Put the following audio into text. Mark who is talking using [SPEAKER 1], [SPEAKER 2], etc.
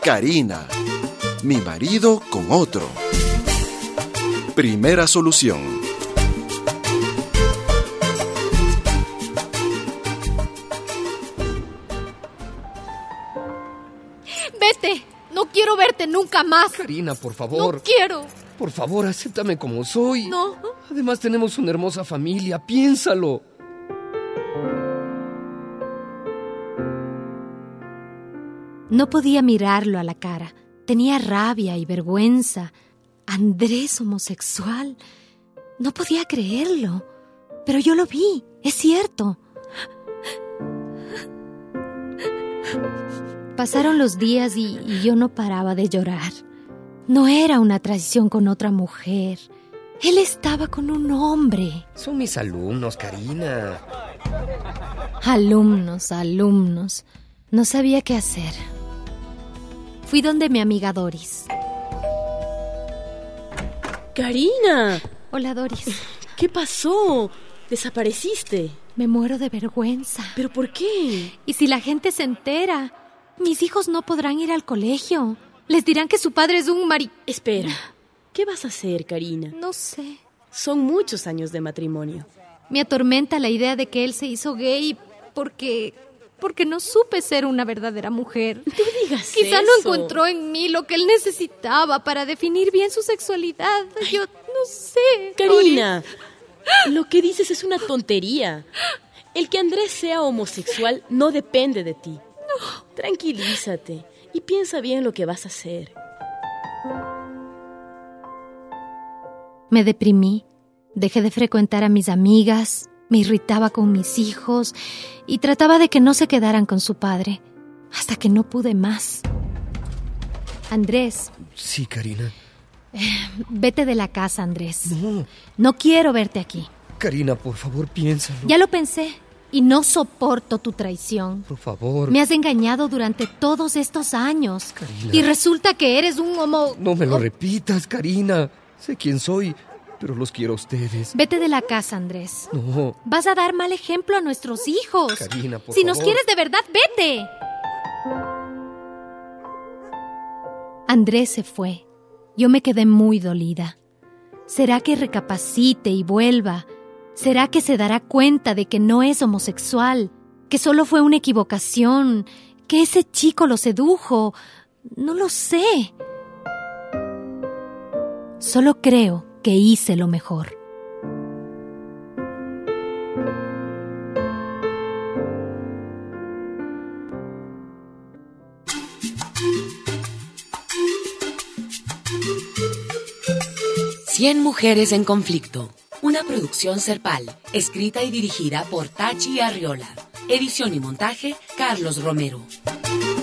[SPEAKER 1] Karina, mi marido con otro. Primera solución.
[SPEAKER 2] Vete, no quiero verte nunca más.
[SPEAKER 3] Karina, por favor.
[SPEAKER 2] No quiero.
[SPEAKER 3] Por favor, acéptame como soy.
[SPEAKER 2] No.
[SPEAKER 3] Además tenemos una hermosa familia, piénsalo.
[SPEAKER 2] No podía mirarlo a la cara. Tenía rabia y vergüenza. Andrés homosexual. No podía creerlo. Pero yo lo vi, es cierto. Pasaron los días y yo no paraba de llorar. No era una traición con otra mujer. Él estaba con un hombre.
[SPEAKER 3] Son mis alumnos, Karina.
[SPEAKER 2] Alumnos. No sabía qué hacer. Fui donde mi amiga Doris.
[SPEAKER 4] Karina.
[SPEAKER 2] Hola, Doris.
[SPEAKER 4] ¿Qué pasó? ¿Desapareciste?
[SPEAKER 2] Me muero de vergüenza.
[SPEAKER 4] ¿Pero por qué?
[SPEAKER 2] ¿Y si la gente se entera? Mis hijos no podrán ir al colegio. Les dirán que su padre es un
[SPEAKER 4] Espera. ¿Qué vas a hacer, Karina?
[SPEAKER 2] No sé.
[SPEAKER 4] Son muchos años de matrimonio.
[SPEAKER 2] Me atormenta la idea de que él se hizo gay porque no supe ser una verdadera mujer.
[SPEAKER 4] No digas
[SPEAKER 2] Quizá
[SPEAKER 4] eso.
[SPEAKER 2] no encontró en mí lo que él necesitaba para definir bien su sexualidad. Yo no sé.
[SPEAKER 4] Karina, lo que dices es una tontería. El que Andrés sea homosexual no depende de ti. No. Tranquilízate y piensa bien lo que vas a hacer.
[SPEAKER 2] Me deprimí. Dejé de frecuentar a mis amigas, me irritaba con mis hijos y trataba de que no se quedaran con su padre, hasta que no pude más. Andrés.
[SPEAKER 3] Sí, Karina.
[SPEAKER 2] Vete de la casa, Andrés.
[SPEAKER 3] No.
[SPEAKER 2] No quiero verte aquí.
[SPEAKER 3] Karina, por favor, piénsalo.
[SPEAKER 2] Ya lo pensé y no soporto tu traición.
[SPEAKER 3] Por favor.
[SPEAKER 2] Me has engañado durante todos estos años.
[SPEAKER 3] Karina.
[SPEAKER 2] Y resulta que eres un
[SPEAKER 3] No me lo repitas, Karina. Sé quién soy, pero los quiero a ustedes.
[SPEAKER 2] Vete de la casa, Andrés.
[SPEAKER 3] No.
[SPEAKER 2] Vas a dar mal ejemplo a nuestros hijos.
[SPEAKER 3] Karina, por
[SPEAKER 2] Si
[SPEAKER 3] favor.
[SPEAKER 2] nos quieres de verdad, vete. Andrés se fue. Yo me quedé muy dolida. ¿Será que recapacite y vuelva? ¿Será que se dará cuenta de que no es homosexual? ¿Que solo fue una equivocación? ¿Que ese chico lo sedujo? No lo sé. Solo creo que hice lo mejor.
[SPEAKER 5] Cien mujeres en conflicto. Una producción Serpal, escrita y dirigida por Tachi Arriola. Edición y montaje, Carlos Romero.